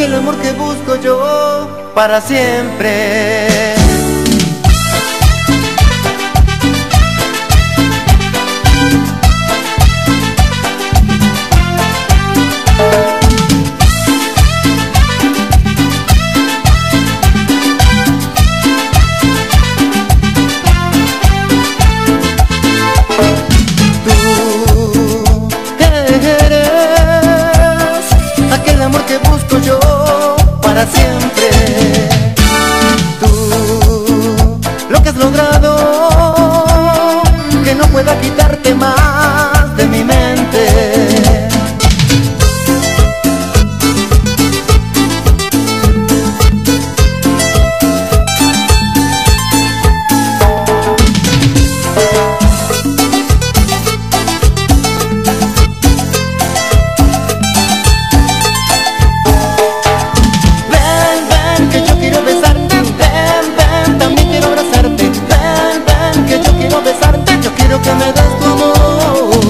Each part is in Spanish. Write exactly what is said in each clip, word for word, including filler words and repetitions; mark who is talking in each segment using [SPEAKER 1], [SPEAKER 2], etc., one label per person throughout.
[SPEAKER 1] aquel amor que busco yo para siempre. Para siempre, tú lo que has logrado, que no pueda quitarte más de mi mente. Que me des tu amor.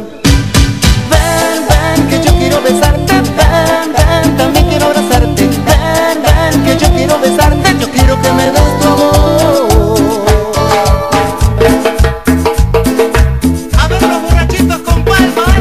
[SPEAKER 1] Ven, ven, que yo quiero besarte. Ven, ven, también quiero abrazarte. Ven, ven, que yo quiero besarte. Yo quiero que me des tu amor. A ver los borrachitos con palmas.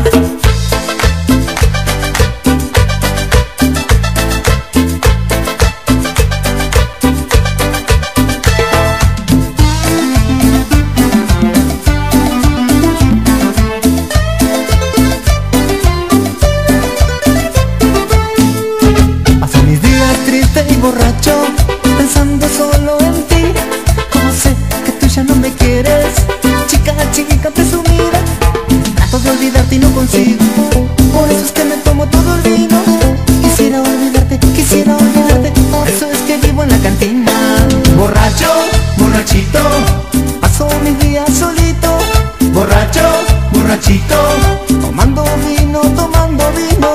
[SPEAKER 1] Borracho, pensando solo en ti. Como sé que tú ya no me quieres, chica, chica presumida, trato de olvidarte y no consigo. Por eso es que me tomo todo el vino. Quisiera olvidarte, quisiera olvidarte. Por eso es que vivo en la cantina. Borracho, borrachito, paso mis días solito. Borracho, borrachito, tomando vino, tomando vino.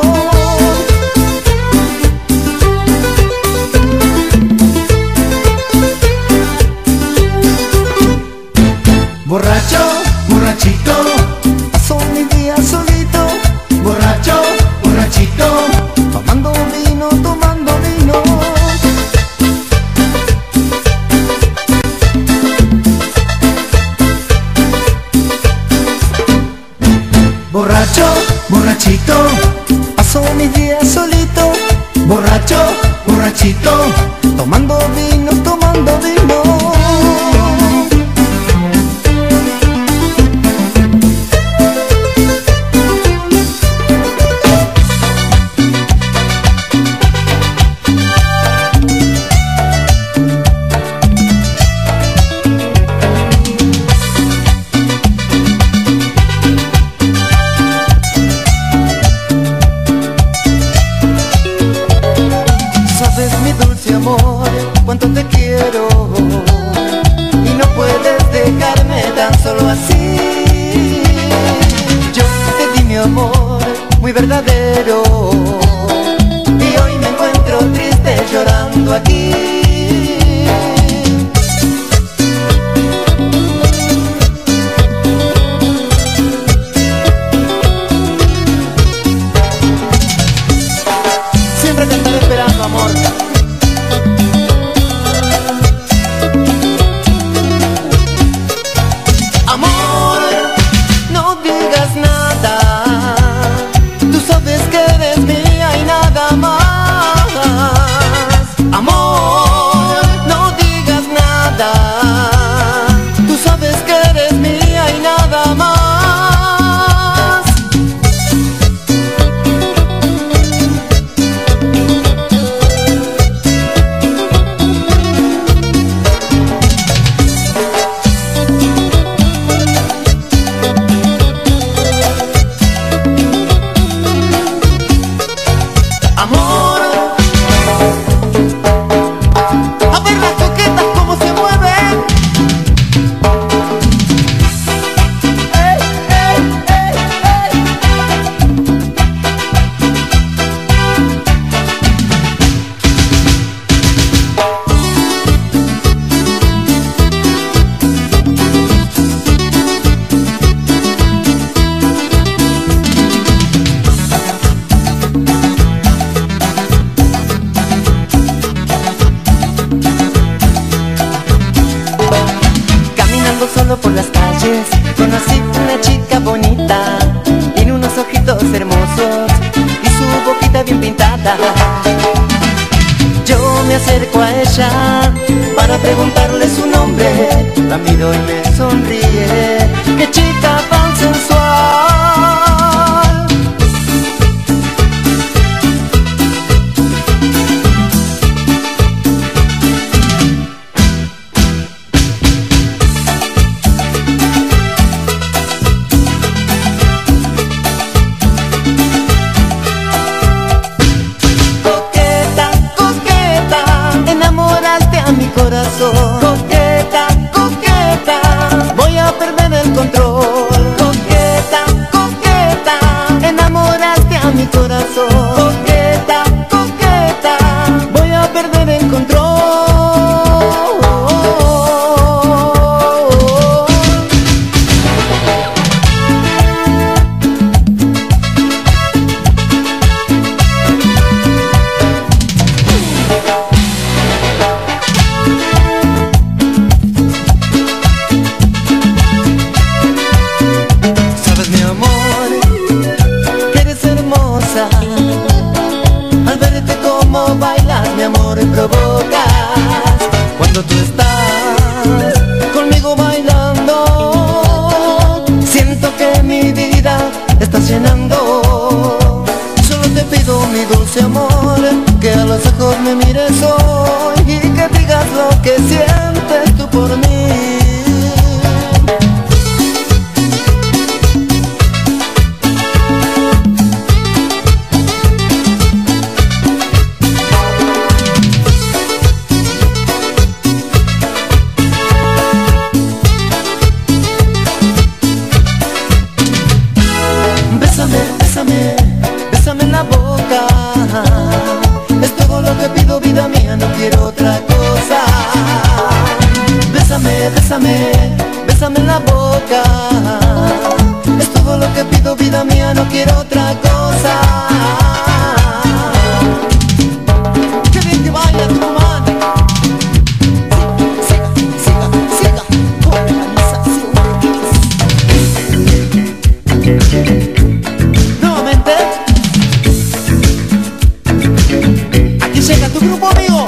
[SPEAKER 1] Borracho, borrachito, paso mi día solito. Borracho, borrachito, tomando vino, tomando vino. Borracho, borrachito, paso mis días solito. Borracho, borrachito, tomando vino, tomando vino. Amor, cuánto te quiero y no puedes dejarme tan solo así. Yo te di mi amor muy verdadero y hoy me encuentro triste llorando aquí. Siempre te estaré esperando, amor. Amor. Conocí una chica bonita, tiene unos ojitos hermosos y su boquita bien pintada. Yo me acerco a ella para preguntarle su nombre, la miro y me sonríe. ¡Qué chica tan sensual! Coqueta, coqueta, voy a perder el control. Coqueta, coqueta, enamoraste a mi corazón. Coqueta, coqueta, voy a perder el control. Al verte como bailas, mi amor, provocas. Cuando tú estás conmigo bailando, siento que mi vida estás llenando. Solo te pido, mi dulce amor, que a los ojos me mires hoy y que digas lo que sientes tú por mí. Bésame, bésame en la boca. Es todo lo que pido, vida mía, no quiero otra cosa. Bésame, bésame, bésame en la boca. Es todo lo que pido, vida mía, no quiero otra cosa. Qué bien que baila tu man. Siga, siga, siga, organización. Llega tu grupo amigo.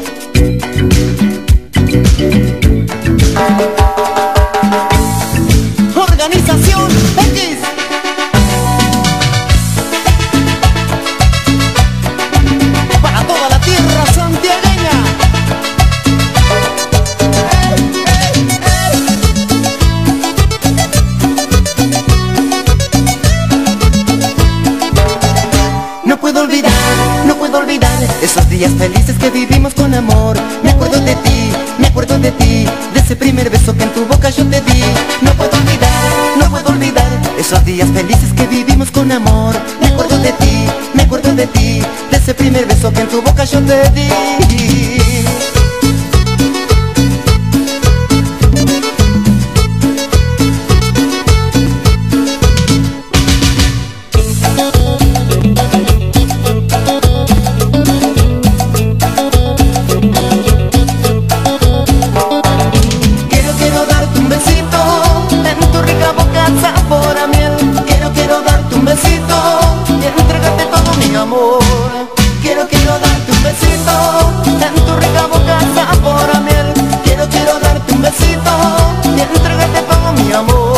[SPEAKER 1] Organización X. Para toda la tierra santiagueña. No puedo olvidar, no puedo olvidar esos días felices que vivimos con amor. Me acuerdo de ti, me acuerdo de ti, de ese primer beso que en tu boca yo te di. No puedo olvidar, no puedo olvidar esos días felices que vivimos con amor. Me acuerdo de ti, me acuerdo de ti, de ese primer beso que en tu boca yo te di. Quiero, quiero darte un besito en tu rica boca sabor a miel. Quiero, quiero darte un besito y entregarte todo mi amor.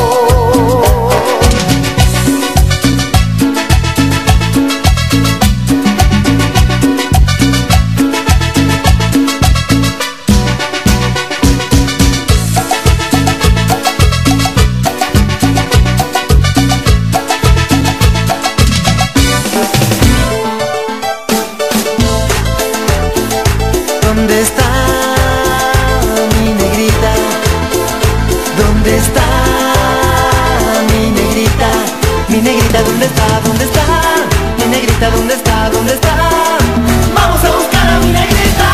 [SPEAKER 1] ¿Dónde está mi negrita? ¿Dónde está mi negrita? Mi negrita, ¿dónde está? ¿Dónde está? Mi negrita, ¿dónde está? ¿Dónde está? ¡Vamos a buscar a mi negrita!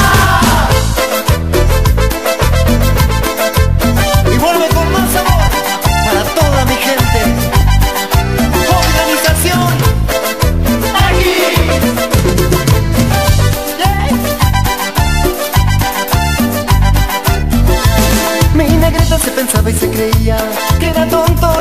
[SPEAKER 1] Y vuelve con más amor para toda mi gente. Organización aquí. Mi negrita se pensaba y se creía que era tonto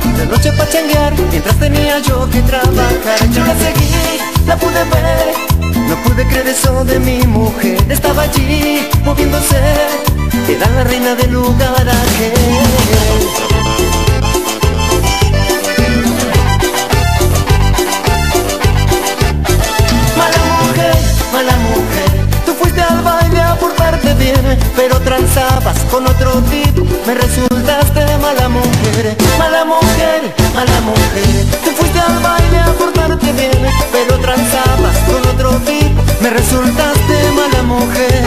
[SPEAKER 1] de noche pa' changuear, mientras tenía yo que trabajar. Yo la seguí, la pude ver, no pude creer eso de mi mujer. Estaba allí, moviéndose, era la reina del lugar aquel. Mala mujer, mala mujer, tú fuiste al baile a portarte bien, pero transabas con otro tipo, me resultaste mala mujer. Mala mujer, mala mujer, tú fuiste al baile a portarte bien, pero transabas con otro tipo, me resultaste mala mujer.